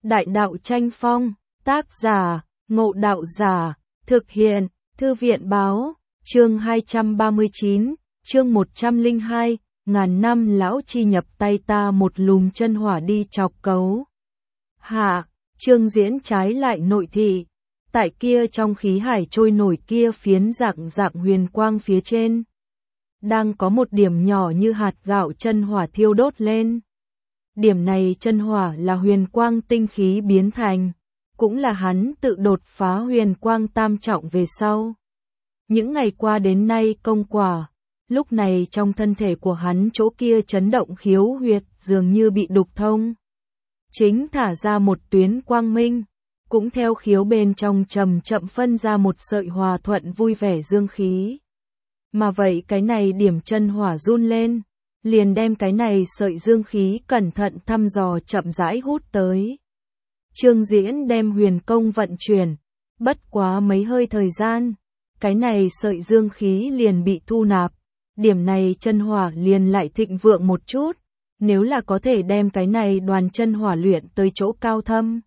Đại đạo tranh phong, tác giả, Ngộ Đạo Giả, thực hiện, Thư viện báo, chương 239, chương 102, ngàn năm lão chi nhập tay ta một lùm chân hỏa đi chọc cấu. Hạ, Trương Diễn trái lại nội thị, tại kia trong khí hải trôi nổi kia phiến dạng dạng huyền quang phía trên. Đang có một điểm nhỏ như hạt gạo chân hỏa thiêu đốt lên. Điểm này chân hỏa là huyền quang tinh khí biến thành, cũng là hắn tự đột phá huyền quang tam trọng về sau. Những ngày qua đến nay công quả, lúc này trong thân thể của hắn chỗ kia chấn động khiếu huyệt dường như bị đục thông. Chính thả ra một tuyến quang minh, cũng theo khiếu bên trong chậm chậm phân ra một sợi hòa thuận vui vẻ dương khí. Mà vậy cái này điểm chân hỏa run lên, liền đem cái này sợi dương khí cẩn thận thăm dò chậm rãi hút tới. Trương Diễn đem huyền công vận chuyển, bất quá mấy hơi thời gian, cái này sợi dương khí liền bị thu nạp, điểm này chân hỏa liền lại thịnh vượng một chút, nếu là có thể đem cái này đoàn chân hỏa luyện tới chỗ cao thâm.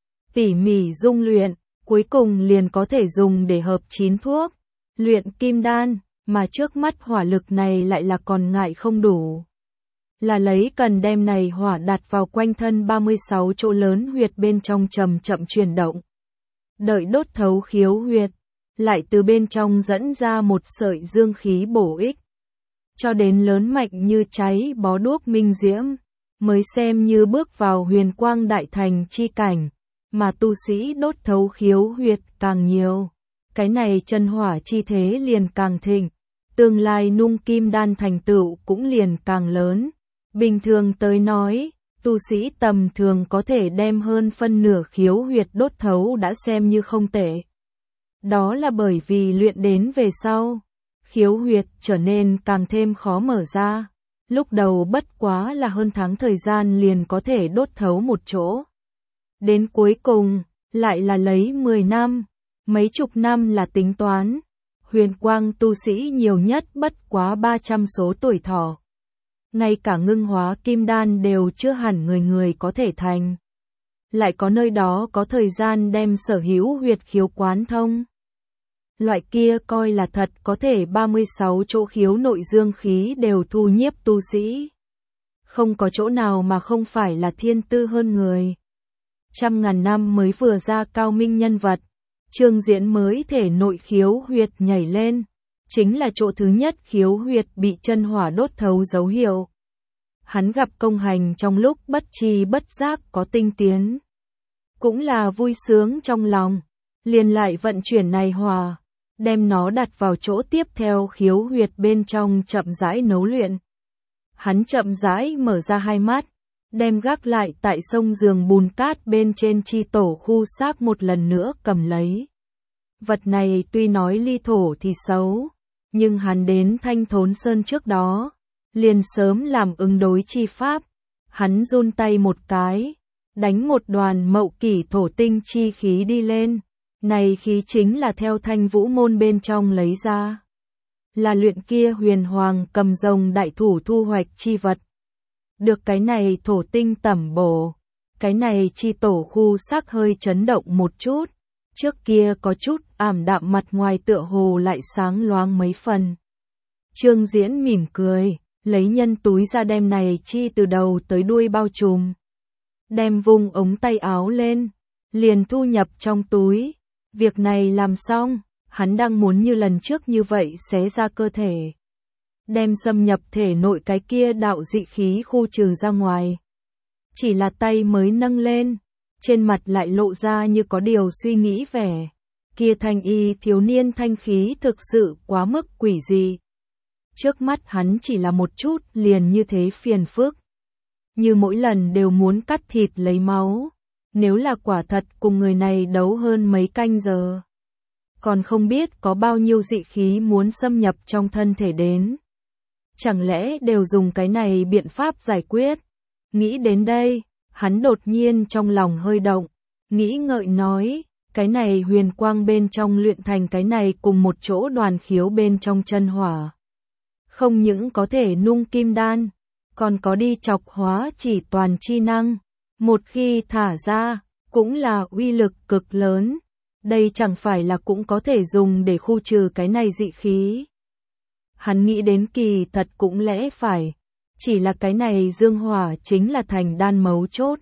Tỉ mỉ dung luyện, cuối cùng liền có thể dùng để hợp chín thuốc, luyện kim đan, mà trước mắt hỏa lực này lại là còn ngại không đủ. Là lấy cần đem này hỏa đặt vào quanh thân 36 chỗ lớn huyệt bên trong chậm chậm chuyển động. Đợi đốt thấu khiếu huyệt, lại từ bên trong dẫn ra một sợi dương khí bổ ích. Cho đến lớn mạnh như cháy bó đuốc minh diễm, mới xem như bước vào huyền quang đại thành chi cảnh, mà tu sĩ đốt thấu khiếu huyệt càng nhiều. Cái này chân hỏa chi thế liền càng thịnh, tương lai nung kim đan thành tựu cũng liền càng lớn. Bình thường tới nói, tu sĩ tầm thường có thể đem hơn phân nửa khiếu huyệt đốt thấu đã xem như không tệ. Đó là bởi vì luyện đến về sau, khiếu huyệt trở nên càng thêm khó mở ra. Lúc đầu bất quá là hơn tháng thời gian liền có thể đốt thấu một chỗ. Đến cuối cùng, lại là lấy 10 năm, mấy chục năm là tính toán. Huyền quang tu sĩ nhiều nhất bất quá 300 số tuổi thọ. Ngay cả ngưng hóa kim đan đều chưa hẳn người người có thể thành. Lại có nơi đó có thời gian đem sở hữu huyệt khiếu quán thông. Loại kia coi là thật có thể 36 chỗ khiếu nội dương khí đều thu nhiếp tu sĩ. Không có chỗ nào mà không phải là thiên tư hơn người. Trăm ngàn năm mới vừa ra cao minh nhân vật, Trương Diễn mới thể nội khiếu huyệt nhảy lên, chính là chỗ thứ nhất khiếu huyệt bị chân hỏa đốt thấu dấu hiệu. Hắn gặp công hành trong lúc bất tri bất giác có tinh tiến. Cũng là vui sướng trong lòng, liền lại vận chuyển này hỏa, đem nó đặt vào chỗ tiếp theo khiếu huyệt bên trong chậm rãi nấu luyện. Hắn chậm rãi mở ra hai mắt, đem gác lại tại sông giường bùn cát bên trên chi tổ khu xác một lần nữa cầm lấy. Vật này tuy nói ly thổ thì xấu, nhưng hắn đến Thanh Thốn Sơn trước đó, liền sớm làm ứng đối chi pháp. Hắn run tay một cái, đánh một đoàn mậu kỷ thổ tinh chi khí đi lên. Này khí chính là theo Thanh Vũ môn bên trong lấy ra. Là luyện kia huyền hoàng cầm rồng đại thủ thu hoạch chi vật. Được cái này thổ tinh tẩm bổ, cái này chi tổ khu xác hơi chấn động một chút. Trước kia có chút ảm đạm mặt ngoài tựa hồ lại sáng loáng mấy phần. Trương Diễn mỉm cười, lấy nhân túi ra đem này chi từ đầu tới đuôi bao trùm. Đem vùng ống tay áo lên, liền thu nhập trong túi. Việc này làm xong, hắn đang muốn như lần trước như vậy xé ra cơ thể. Đem xâm nhập thể nội cái kia đạo dị khí khu trừ ra ngoài. Chỉ là tay mới nâng lên, trên mặt lại lộ ra như có điều suy nghĩ vẻ. Kia thanh y thiếu niên thanh khí thực sự quá mức quỷ dị. Trước mắt hắn chỉ là một chút liền như thế phiền phức. Như mỗi lần đều muốn cắt thịt lấy máu. Nếu là quả thật cùng người này đấu hơn mấy canh giờ. Còn không biết có bao nhiêu dị khí muốn xâm nhập trong thân thể đến. Chẳng lẽ đều dùng cái này biện pháp giải quyết? Nghĩ đến đây, hắn đột nhiên trong lòng hơi động. Nghĩ ngợi nói, cái này huyền quang bên trong luyện thành cái này cùng một chỗ đoàn khiếu bên trong chân hỏa. Không những có thể nung kim đan, còn có đi chọc hóa chỉ toàn chi năng. Một khi thả ra, cũng là uy lực cực lớn. Đây chẳng phải là cũng có thể dùng để khu trừ cái này dị khí. Hắn nghĩ đến kỳ thật cũng lẽ phải, chỉ là cái này dương hỏa chính là thành đan mấu chốt.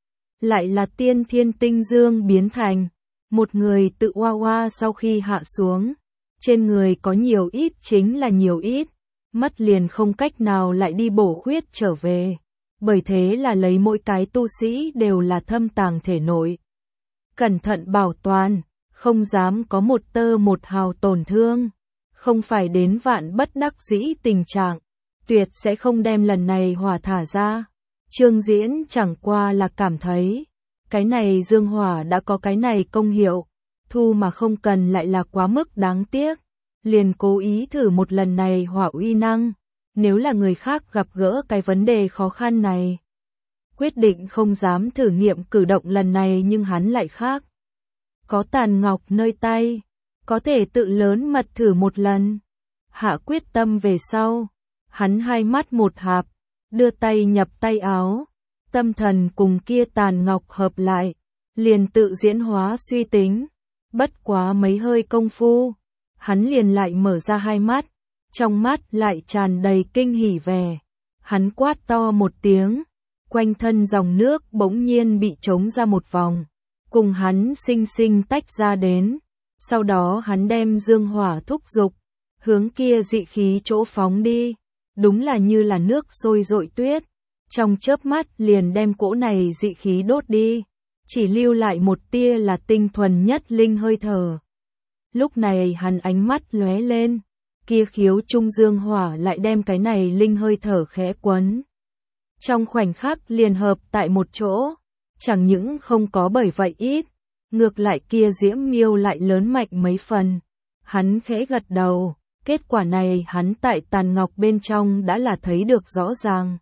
Lại là tiên thiên tinh dương biến thành, một người tự oa oa sau khi hạ xuống, trên người có nhiều ít chính là nhiều ít, mất liền không cách nào lại đi bổ khuyết trở về. Bởi thế là lấy mỗi cái tu sĩ đều là thâm tàng thể nội. Cẩn thận bảo toàn, không dám có một tơ một hào tổn thương. Không phải đến vạn bất đắc dĩ tình trạng, tuyệt sẽ không đem lần này hỏa thả ra. Trương Diễn chẳng qua là cảm thấy, cái này dương hỏa đã có cái này công hiệu, thu mà không cần lại là quá mức đáng tiếc. Liền cố ý thử một lần này hỏa uy năng, nếu là người khác gặp gỡ cái vấn đề khó khăn này. Quyết định không dám thử nghiệm cử động lần này nhưng hắn lại khác. Có tàn ngọc nơi tay, có thể tự lớn mật thử một lần. Hạ quyết tâm về sau, hắn hai mắt một hạp, đưa tay nhập tay áo, tâm thần cùng kia tàn ngọc hợp lại, liền tự diễn hóa suy tính. Bất quá mấy hơi công phu, hắn liền lại mở ra hai mắt, trong mắt lại tràn đầy kinh hỉ vẻ. Hắn quát to một tiếng, quanh thân dòng nước bỗng nhiên bị trống ra một vòng, cùng hắn sinh sinh tách ra đến. Sau đó hắn đem dương hỏa thúc dục, hướng kia dị khí chỗ phóng đi, đúng là như là nước sôi dội tuyết, trong chớp mắt liền đem cỗ này dị khí đốt đi, chỉ lưu lại một tia là tinh thuần nhất linh hơi thở. Lúc này hắn ánh mắt lóe lên, kia khiếu trung dương hỏa lại đem cái này linh hơi thở khẽ quấn. Trong khoảnh khắc liền hợp tại một chỗ, chẳng những không có bởi vậy ít, ngược lại kia diễm miêu lại lớn mạnh mấy phần. Hắn khẽ gật đầu, kết quả này hắn tại tàn ngọc bên trong đã là thấy được rõ ràng.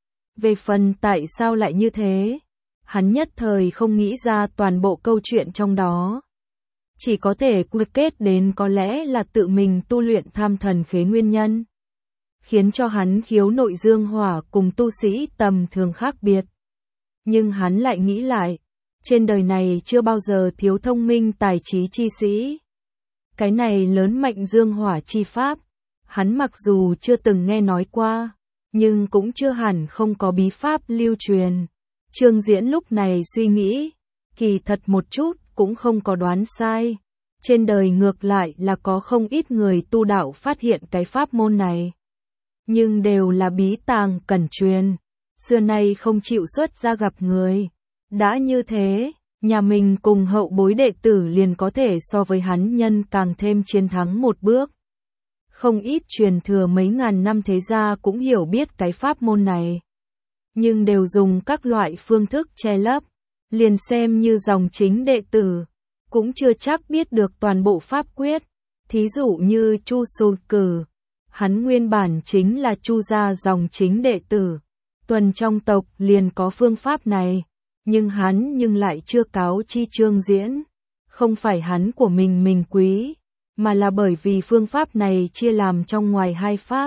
Về phần tại sao lại như thế, hắn nhất thời không nghĩ ra toàn bộ câu chuyện trong đó. Chỉ có thể quy kết đến có lẽ là tự mình tu luyện tham thần khế nguyên nhân, khiến cho hắn khiếu nội dương hỏa cùng tu sĩ tầm thường khác biệt. Nhưng hắn lại nghĩ lại, trên đời này chưa bao giờ thiếu thông minh tài trí chi sĩ. Cái này lớn mạnh dương hỏa chi pháp, hắn mặc dù chưa từng nghe nói qua, nhưng cũng chưa hẳn không có bí pháp lưu truyền. Trương Diễn lúc này suy nghĩ, kỳ thật một chút cũng không có đoán sai. Trên đời ngược lại là có không ít người tu đạo phát hiện cái pháp môn này, nhưng đều là bí tàng cẩn truyền, xưa nay không chịu xuất ra gặp người. Đã như thế, nhà mình cùng hậu bối đệ tử liền có thể so với hắn nhân càng thêm chiến thắng một bước. Không ít truyền thừa mấy ngàn năm thế gia cũng hiểu biết cái pháp môn này, nhưng đều dùng các loại phương thức che lấp, liền xem như dòng chính đệ tử, cũng chưa chắc biết được toàn bộ pháp quyết. Thí dụ như Chu Sô Cử, hắn nguyên bản chính là Chu gia dòng chính đệ tử, tuần trong tộc liền có phương pháp này, nhưng hắn lại chưa cáo chi Trương Diễn. Không phải hắn của mình quý, mà là bởi vì phương pháp này chia làm trong ngoài hai pháp.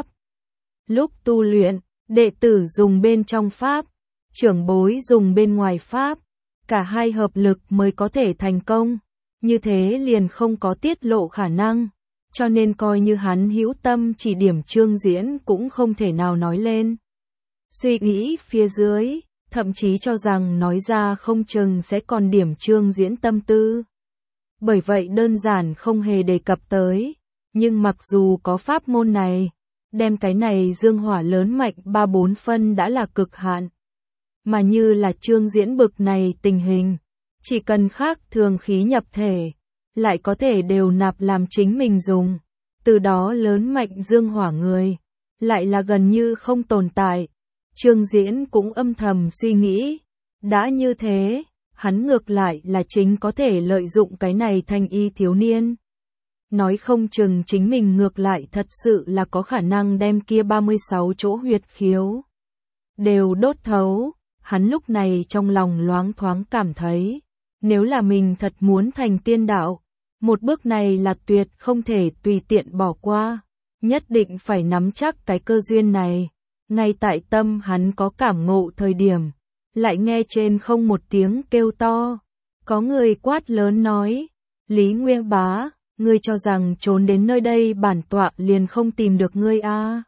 Lúc tu luyện, đệ tử dùng bên trong pháp, trưởng bối dùng bên ngoài pháp, cả hai hợp lực mới có thể thành công. Như thế liền không có tiết lộ khả năng, cho nên coi như hắn hữu tâm chỉ điểm Trương Diễn cũng không thể nào nói lên. Suy nghĩ phía dưới, thậm chí cho rằng nói ra không chừng sẽ còn điểm Trương Diễn tâm tư. Bởi vậy đơn giản không hề đề cập tới, nhưng mặc dù có pháp môn này, đem cái này dương hỏa lớn mạnh 3-4 phân đã là cực hạn. Mà như là Trương Diễn bực này tình hình, chỉ cần khác thường khí nhập thể, lại có thể đều nạp làm chính mình dùng, từ đó lớn mạnh dương hỏa người, lại là gần như không tồn tại. Trương Diễn cũng âm thầm suy nghĩ, đã như thế, hắn ngược lại là chính có thể lợi dụng cái này thanh y thiếu niên. Nói không chừng chính mình ngược lại thật sự là có khả năng đem kia 36 chỗ huyệt khiếu đều đốt thấu. Hắn lúc này trong lòng loáng thoáng cảm thấy, nếu là mình thật muốn thành tiên đạo, một bước này là tuyệt không thể tùy tiện bỏ qua, nhất định phải nắm chắc cái cơ duyên này. Ngay tại tâm hắn có cảm ngộ thời điểm, lại nghe trên không một tiếng kêu to, Có người quát lớn nói, Lý Nguyên Bá, ngươi cho rằng trốn đến nơi đây bản tọa liền không tìm được ngươi à?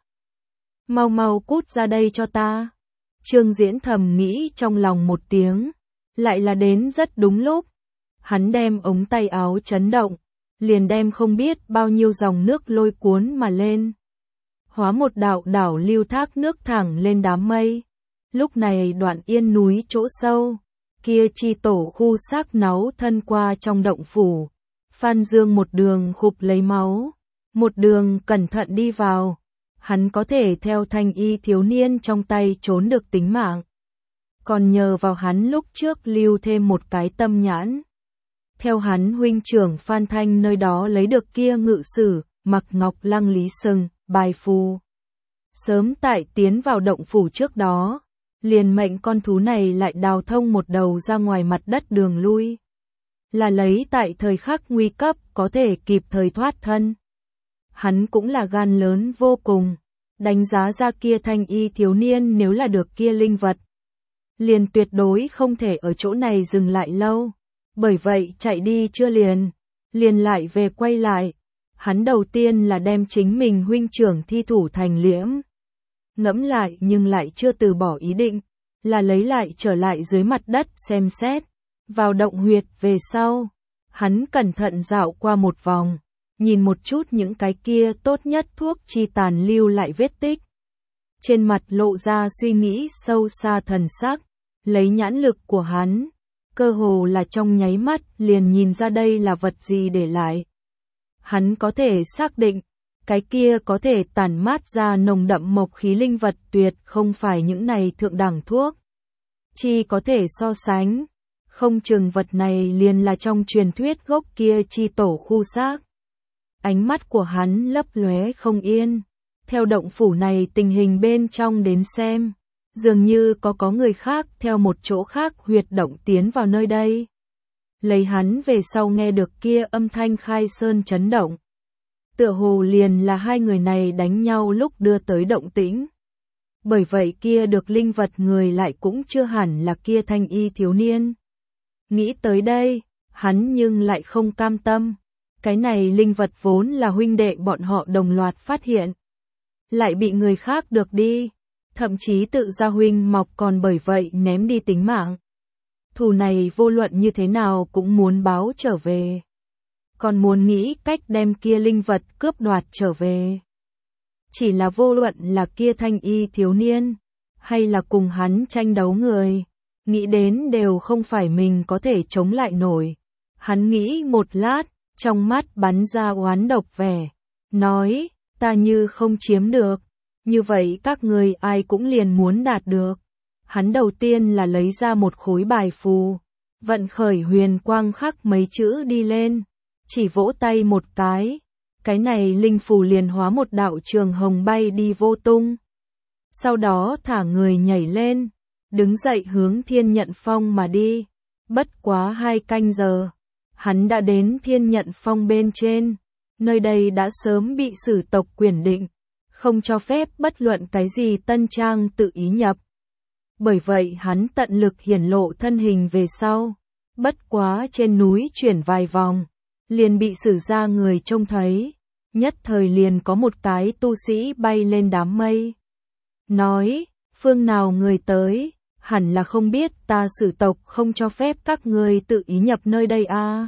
Mau mau cút ra đây cho ta. Trương Diễn thầm nghĩ trong lòng một tiếng, lại là đến rất đúng lúc. Hắn đem ống tay áo chấn động, liền đem không biết bao nhiêu dòng nước lôi cuốn mà lên. Hóa một đạo đảo lưu thác nước thẳng lên đám mây. Lúc này Đoạn Yên núi chỗ sâu, kia chi tổ khu xác náu thân qua trong động phủ. Phan Dương một đường khụp lấy máu, một đường cẩn thận đi vào. Hắn có thể theo thanh y thiếu niên trong tay trốn được tính mạng. Còn nhờ vào hắn lúc trước lưu thêm một cái tâm nhãn. Theo hắn huynh trưởng Phan Thanh nơi đó lấy được kia ngự sử, mặc ngọc lăng lý sừng, bài phù. Sớm tại tiến vào động phủ trước đó, liền mệnh con thú này lại đào thông một đầu ra ngoài mặt đất đường lui. Là lấy tại thời khắc nguy cấp có thể kịp thời thoát thân. Hắn cũng là gan lớn vô cùng, đánh giá ra kia thanh y thiếu niên nếu là được kia linh vật. Liền tuyệt đối không thể ở chỗ này dừng lại lâu, bởi vậy chạy đi chưa liền lại về quay lại. Hắn đầu tiên là đem chính mình huynh trưởng thi thủ thành liễm. Ngẫm lại nhưng lại chưa từ bỏ ý định, là lấy lại trở lại dưới mặt đất xem xét. Vào động huyệt về sau, hắn cẩn thận dạo qua một vòng, nhìn một chút những cái kia tốt nhất thuốc chi tàn lưu lại vết tích. Trên mặt lộ ra suy nghĩ sâu xa thần sắc, lấy nhãn lực của hắn, cơ hồ là trong nháy mắt liền nhìn ra đây là vật gì để lại. Hắn có thể xác định, cái kia có thể tản mát ra nồng đậm mộc khí linh vật tuyệt không phải những này thượng đẳng thuốc. Chỉ có thể so sánh, không chừng vật này liền là trong truyền thuyết gốc kia chi tổ khu xác. Ánh mắt của hắn lấp lóe không yên, theo động phủ này tình hình bên trong đến xem, dường như có người khác theo một chỗ khác huyệt động tiến vào nơi đây. Lấy hắn về sau nghe được kia âm thanh khai sơn chấn động. Tựa hồ liền là hai người này đánh nhau lúc đưa tới động tĩnh. Bởi vậy kia được linh vật người lại cũng chưa hẳn là kia thanh y thiếu niên. Nghĩ tới đây, hắn nhưng lại không cam tâm. Cái này linh vật vốn là huynh đệ bọn họ đồng loạt phát hiện. Lại bị người khác được đi. Thậm chí tự gia huynh mọc còn bởi vậy ném đi tính mạng. Thù này vô luận như thế nào cũng muốn báo trở về. Còn muốn nghĩ cách đem kia linh vật cướp đoạt trở về. Chỉ là vô luận là kia thanh y thiếu niên, hay là cùng hắn tranh đấu người, nghĩ đến đều không phải mình có thể chống lại nổi. Hắn nghĩ một lát, trong mắt bắn ra oán độc vẻ, nói, ta như không chiếm được, như vậy các người ai cũng liền muốn đạt được. Hắn đầu tiên là lấy ra một khối bài phù, vận khởi huyền quang khắc mấy chữ đi lên, chỉ vỗ tay một cái này linh phù liền hóa một đạo trường hồng bay đi vô tung. Sau đó thả người nhảy lên, đứng dậy hướng Thiên Nhận Phong mà đi. Bất quá 2 canh giờ, hắn đã đến Thiên Nhận Phong bên trên, nơi đây đã sớm bị sử tộc quyền định, không cho phép bất luận cái gì tân trang tự ý nhập. Bởi vậy hắn tận lực hiển lộ thân hình về sau, bất quá trên núi chuyển vài vòng, liền bị sử gia người trông thấy, nhất thời liền có một cái tu sĩ bay lên đám mây. Nói, phương nào người tới, hẳn là không biết ta sử tộc không cho phép các người tự ý nhập nơi đây à.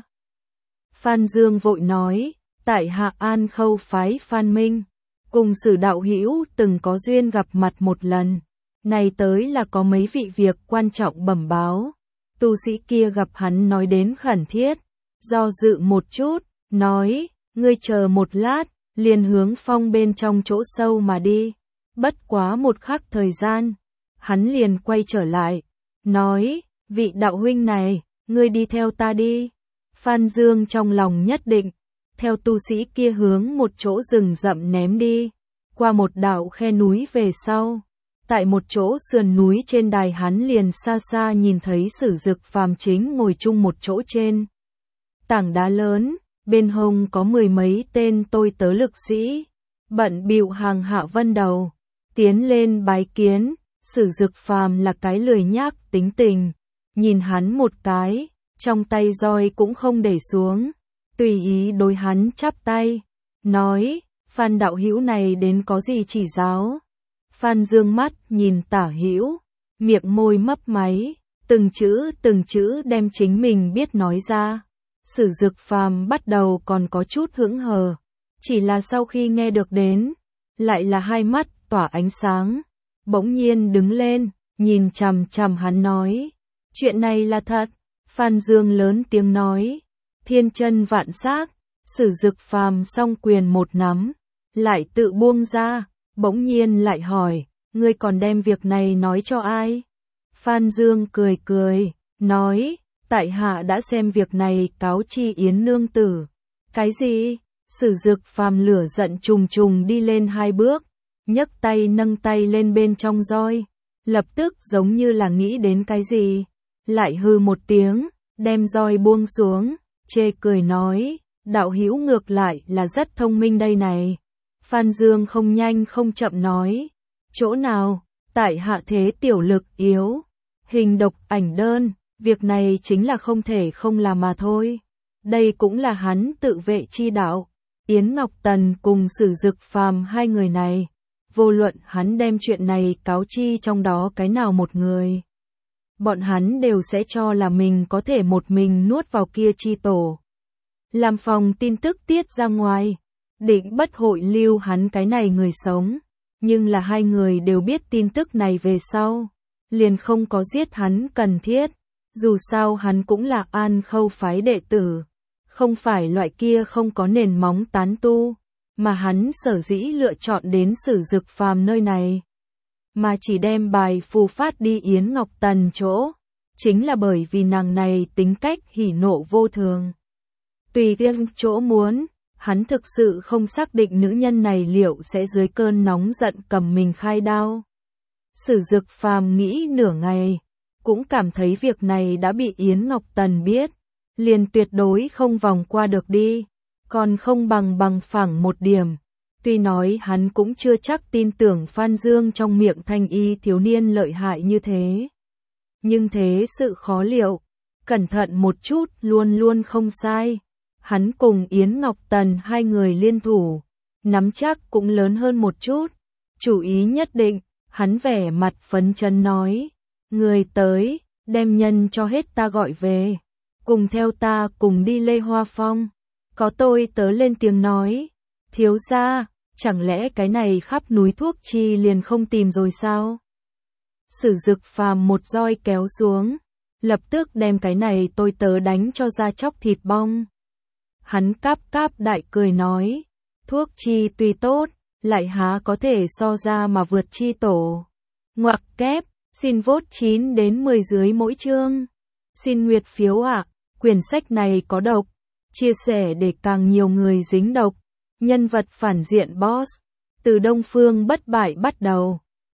Phan Dương vội nói, tại Hạ An Khâu phái Phan Minh, cùng sử đạo hữu từng có duyên gặp mặt một lần, này tới là có mấy vị việc quan trọng bẩm báo. Tu sĩ kia gặp hắn nói đến khẩn thiết, do dự một chút, nói, ngươi chờ một lát, liền hướng phong bên trong chỗ sâu mà đi. Bất quá một khắc thời gian, hắn liền quay trở lại, nói, vị đạo huynh này, ngươi đi theo ta đi. Phan Dương trong lòng nhất định, theo tu sĩ kia hướng một chỗ rừng rậm ném đi, qua một đạo khe núi về sau. Tại một chỗ sườn núi trên đài hắn liền xa xa nhìn thấy Sử Dực Phàm chính ngồi chung một chỗ trên tảng đá lớn, bên hông có 10 mấy tên tôi tớ lực sĩ, bận bịu hàng hạ vân đầu, tiến lên bái kiến. Sử Dực Phàm là cái lười nhác tính tình, nhìn hắn một cái, trong tay roi cũng không để xuống, tùy ý đối hắn chắp tay, nói, Phan đạo hữu này đến có gì chỉ giáo. Phan dương mắt nhìn Tả Hữu, miệng môi mấp máy, từng chữ đem chính mình biết nói ra. Sử Dực Phàm bắt đầu còn có chút hững hờ, chỉ là sau khi nghe được đến, lại là hai mắt tỏa ánh sáng, bỗng nhiên đứng lên, nhìn chằm chằm hắn nói, chuyện này là thật. Phan Dương lớn tiếng nói, thiên chân vạn xác. Sử Dực Phàm song quyền một nắm, lại tự buông ra, bỗng nhiên lại hỏi, ngươi còn đem việc này nói cho ai? Phan Dương cười cười, nói, tại hạ đã xem việc này cáo chi Yến nương tử. Cái gì? Sử Dực Phàm lửa giận trùng trùng đi lên hai bước, nhấc tay nâng tay lên bên trong roi, lập tức giống như là nghĩ đến cái gì, lại hừ một tiếng, đem roi buông xuống, chê cười nói, đạo hữu ngược lại là rất thông minh đây này. Phan Dương không nhanh không chậm nói, chỗ nào, tại hạ thế tiểu lực yếu, hình độc ảnh đơn, việc này chính là không thể không làm mà thôi. Đây cũng là hắn tự vệ chi đạo. Yến Ngọc Tần cùng Sử Dực Phàm hai người này, vô luận hắn đem chuyện này cáo chi trong đó cái nào một người, bọn hắn đều sẽ cho là mình có thể một mình nuốt vào kia chi tổ. Làm phòng tin tức tiết ra ngoài, định bất hội lưu hắn cái này người sống, nhưng là hai người đều biết tin tức này về sau, liền không có giết hắn cần thiết, dù sao hắn cũng là An Khâu phái đệ tử, không phải loại kia không có nền móng tán tu, mà hắn sở dĩ lựa chọn đến Sử Dực Phàm nơi này, mà chỉ đem bài phù phát đi Yến Ngọc Tần chỗ, chính là bởi vì nàng này tính cách hỉ nộ vô thường. Tùy theo chỗ muốn, hắn thực sự không xác định nữ nhân này liệu sẽ dưới cơn nóng giận cầm mình khai đao. Sử Dực Phàm nghĩ nửa ngày, cũng cảm thấy việc này đã bị Yến Ngọc Tần biết, liền tuyệt đối không vòng qua được đi, còn không bằng phẳng một điểm. Tuy nói hắn cũng chưa chắc tin tưởng Phan Dương trong miệng thanh y thiếu niên lợi hại như thế, nhưng thế sự khó liệu, cẩn thận một chút luôn luôn không sai. Hắn cùng Yến Ngọc Tần hai người liên thủ, nắm chắc cũng lớn hơn một chút, chủ ý nhất định. Hắn vẻ mặt phấn chấn nói, người tới, đem nhân cho hết ta gọi về, cùng theo ta cùng đi Lê Hoa Phong. Có tôi tớ lên tiếng nói, thiếu gia, chẳng lẽ cái này khắp núi thuốc chi liền không tìm rồi sao? Sử Dực Phàm một roi kéo xuống, lập tức đem cái này tôi tớ đánh cho ra chóc thịt bong. Hắn cáp cáp đại cười nói, thuốc chi tuy tốt, lại há có thể so ra mà vượt chi tổ. Ngoặc kép, xin vote 9 đến 10 dưới mỗi chương. Xin nguyệt phiếu ạ, quyển sách này có độc, chia sẻ để càng nhiều người dính độc. Nhân vật phản diện boss, từ Đông Phương bất bại bắt đầu.